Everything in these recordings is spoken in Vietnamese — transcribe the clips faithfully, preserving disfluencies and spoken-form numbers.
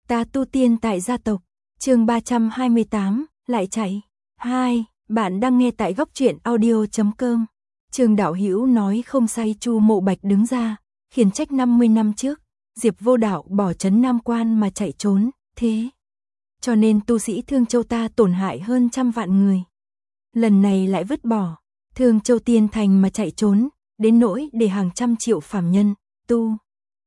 Ta tu tiên tại gia tộc, chương ba trăm hai mươi tám, lại chạy. hai. Bạn đang nghe tại góc truyện audio chấm com. Trương đạo hữu nói không sai. Chu Mộ Bạch đứng ra, khiển trách năm mươi năm trước, Diệp Vô Đạo bỏ trấn Nam Quan mà chạy trốn, thế cho nên tu sĩ Thương Châu ta tổn hại hơn trăm vạn người. Lần này lại vứt bỏ Thương Châu Tiên Thành mà chạy trốn, đến nỗi để hàng trăm triệu phàm nhân, tu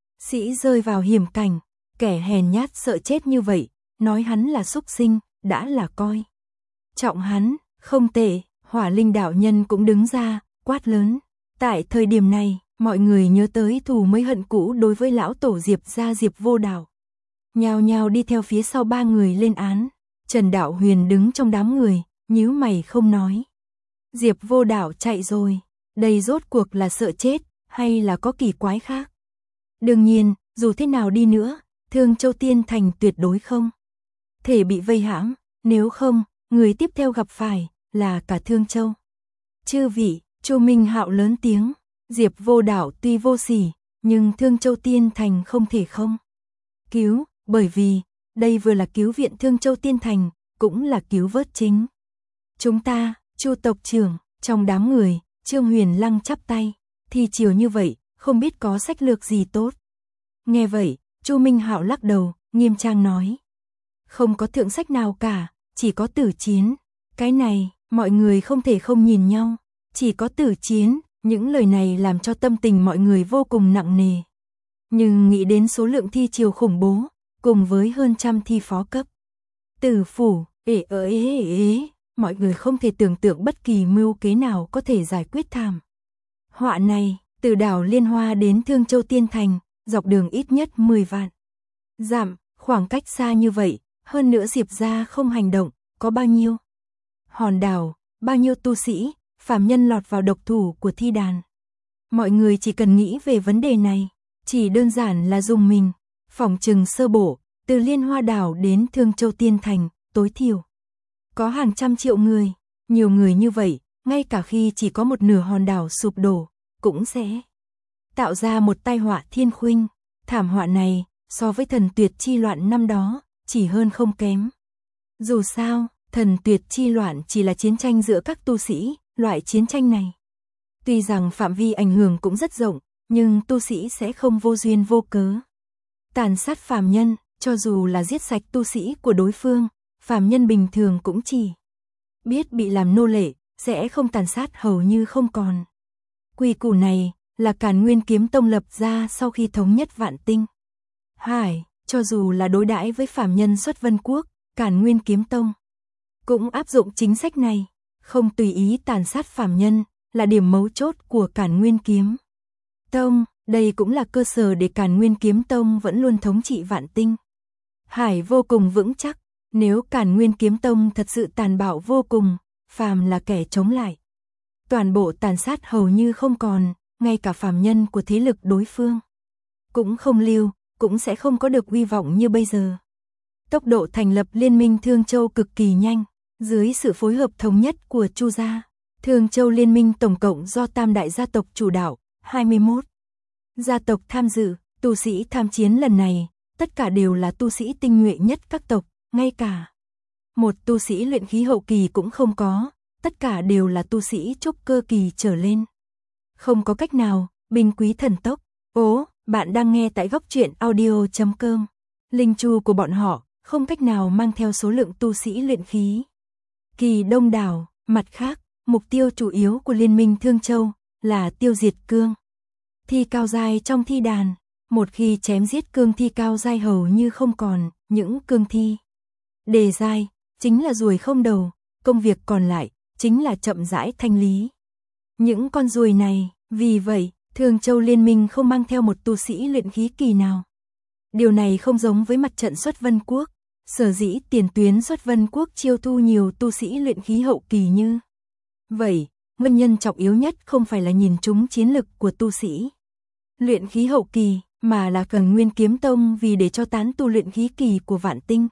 sĩ rơi vào hiểm cảnh, kẻ hèn nhát sợ chết như vậy, nói hắn là súc sinh, đã là coi trọng hắn, không tệ. Hỏa Linh đạo nhân cũng đứng ra, quát lớn. Tại thời điểm này, mọi người nhớ tới thù mới hận cũ đối với lão tổ Diệp gia Diệp Vô Đạo. Nhào nhào đi theo phía sau ba người lên án. Trần Đạo Huyền đứng trong đám người, nhíu mày không nói. Diệp Vô Đạo chạy rồi, đây rốt cuộc là sợ chết, hay là có kỳ quái khác? Đương nhiên, dù thế nào đi nữa, Thương Châu Tiên Thành tuyệt đối không thể bị vây hãm, nếu không, người tiếp theo gặp phải là cả Thương Châu. Chư vị, Chu Minh Hạo lớn tiếng, Diệp Vô Đạo tuy vô sỉ, nhưng Thương Châu Tiên Thành không thể không cứu, bởi vì đây vừa là cứu viện Thương Châu Tiên Thành, cũng là cứu vớt chính chúng ta. Chu tộc trưởng, trong đám người, Trương Huyền Lăng chắp tay, thì chiều như vậy, không biết có sách lược gì tốt. Nghe vậy, Chu Minh Hạo lắc đầu, nghiêm trang nói, không có thượng sách nào cả, chỉ có tử chiến. Cái này, mọi người không thể không nhìn nhau, chỉ có tử chiến. Những lời này làm cho tâm tình mọi người vô cùng nặng nề. Nhưng nghĩ đến số lượng thi triều khủng bố, cùng với hơn trăm thi phó cấp tử phủ, ế ế ế ế, mọi người không thể tưởng tượng bất kỳ mưu kế nào có thể giải quyết thảm họa này. Từ đảo Liên Hoa đến Thương Châu Tiên Thành, dọc đường ít nhất mười vạn dặm, khoảng cách xa như vậy, hơn nữa Diệp gia không hành động, có bao nhiêu hòn đảo, bao nhiêu tu sĩ, phàm nhân lọt vào độc thủ của thi đàn. Mọi người chỉ cần nghĩ về vấn đề này, chỉ đơn giản là dùng mình, phỏng chừng sơ bộ, từ Liên Hoa đảo đến Thương Châu Tiên Thành, tối thiểu có hàng trăm triệu người, nhiều người như vậy, ngay cả khi chỉ có một nửa hòn đảo sụp đổ, cũng sẽ tạo ra một tai họa thiên khuynh. Thảm họa này, so với thần tuyệt chi loạn năm đó, chỉ hơn không kém. Dù sao, thần tuyệt chi loạn chỉ là chiến tranh giữa các tu sĩ, loại chiến tranh này tuy rằng phạm vi ảnh hưởng cũng rất rộng, nhưng tu sĩ sẽ không vô duyên vô cớ tàn sát phàm nhân, cho dù là giết sạch tu sĩ của đối phương, phàm nhân bình thường cũng chỉ biết bị làm nô lệ, sẽ không tàn sát hầu như không còn. Quy củ này là Càn Nguyên Kiếm Tông lập ra sau khi thống nhất Vạn Tinh Hải, cho dù là đối đãi với phàm nhân xuất Vân Quốc, Càn Nguyên Kiếm Tông cũng áp dụng chính sách này, không tùy ý tàn sát phàm nhân, là điểm mấu chốt của Càn Nguyên Kiếm Tông. Đây cũng là cơ sở để Càn Nguyên Kiếm Tông vẫn luôn thống trị Vạn Tinh Hải vô cùng vững chắc. Nếu Càn Nguyên Kiếm Tông thật sự tàn bạo vô cùng, phàm là kẻ chống lại, toàn bộ tàn sát hầu như không còn, ngay cả phàm nhân của thế lực đối phương cũng không lưu, cũng sẽ không có được uy vọng như bây giờ. Tốc độ thành lập Liên minh Thương Châu cực kỳ nhanh, dưới sự phối hợp thống nhất của Chu gia, Thương Châu Liên minh tổng cộng do tam đại gia tộc chủ đạo, hai mươi mốt gia tộc tham dự. Tu sĩ tham chiến lần này, tất cả đều là tu sĩ tinh nhuệ nhất các tộc, ngay cả một tu sĩ luyện khí hậu kỳ cũng không có, tất cả đều là tu sĩ trúc cơ kỳ trở lên. Không có cách nào, binh quý thần tốc. Ố, bạn đang nghe tại góc truyện audio chấm com. Linh chu của bọn họ không cách nào mang theo số lượng tu sĩ luyện khí kỳ đông đảo. Mặt khác, mục tiêu chủ yếu của Liên minh Thương Châu là tiêu diệt cương thi cao giai trong thi đàn. Một khi chém giết cương thi cao giai hầu như không còn, những cương thi đề giai chính là ruồi không đầu, công việc còn lại chính là chậm rãi thanh lý những con ruồi này. Vì vậy, Thương Châu Liên minh không mang theo một tu sĩ luyện khí kỳ nào. Điều này không giống với mặt trận xuất Vân Quốc, sở dĩ tiền tuyến xuất Vân Quốc chiêu thu nhiều tu sĩ luyện khí hậu kỳ như vậy. Nguyên nhân trọng yếu nhất không phải là nhìn trúng chiến lực của tu sĩ luyện khí hậu kỳ, mà là Càn Nguyên Kiếm Tông vì để cho tán tu luyện khí kỳ của Vạn Tinh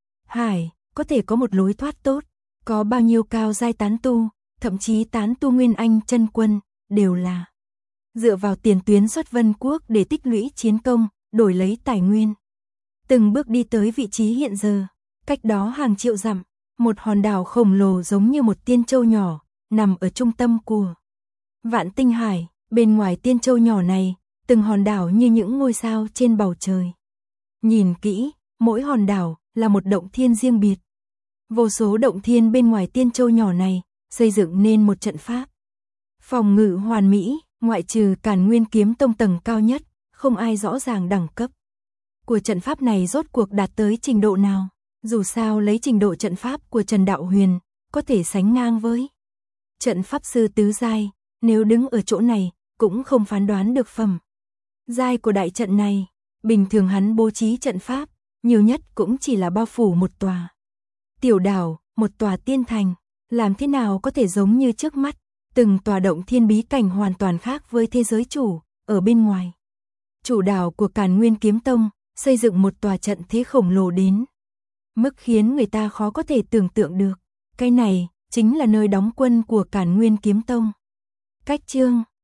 Hải có thể có một lối thoát tốt. Có bao nhiêu cao giai tán tu, thậm chí tán tu Nguyên Anh chân quân, đều là dựa vào tiền tuyến xuất Vân Quốc để tích lũy chiến công, đổi lấy tài nguyên. từng bước đi tới vị trí hiện giờ. Cách đó hàng triệu dặm, một hòn đảo khổng lồ giống như một tiên châu nhỏ, nằm ở trung tâm của Vạn Tinh Hải. Bên ngoài tiên châu nhỏ này, từng hòn đảo như những ngôi sao trên bầu trời. Nhìn kỹ, mỗi hòn đảo là một động thiên riêng biệt. Vô số động thiên bên ngoài tiên châu nhỏ này, xây dựng nên một trận pháp. Phòng ngự hoàn mỹ, ngoại trừ Càn Nguyên Kiếm Tông tầng cao nhất, không ai rõ ràng đẳng cấp của trận pháp này rốt cuộc đạt tới trình độ nào. Dù sao lấy trình độ trận pháp của Trần Đạo Huyền, có thể sánh ngang với trận pháp sư tứ giai, nếu đứng ở chỗ này, cũng không phán đoán được phẩm giai của đại trận này. Bình thường hắn bố trí trận pháp, nhiều nhất cũng chỉ là bao phủ một tòa tiểu đảo, một tòa tiên thành, làm thế nào có thể giống như trước mắt, từng tòa động thiên bí cảnh hoàn toàn khác với thế giới chủ, ở bên ngoài. Chủ đảo của Càn Nguyên Kiếm Tông, xây dựng một tòa trận thế khổng lồ đến mức khiến người ta khó có thể tưởng tượng được. Cái này, chính là nơi đóng quân của Càn Nguyên Kiếm Tông. Cách chương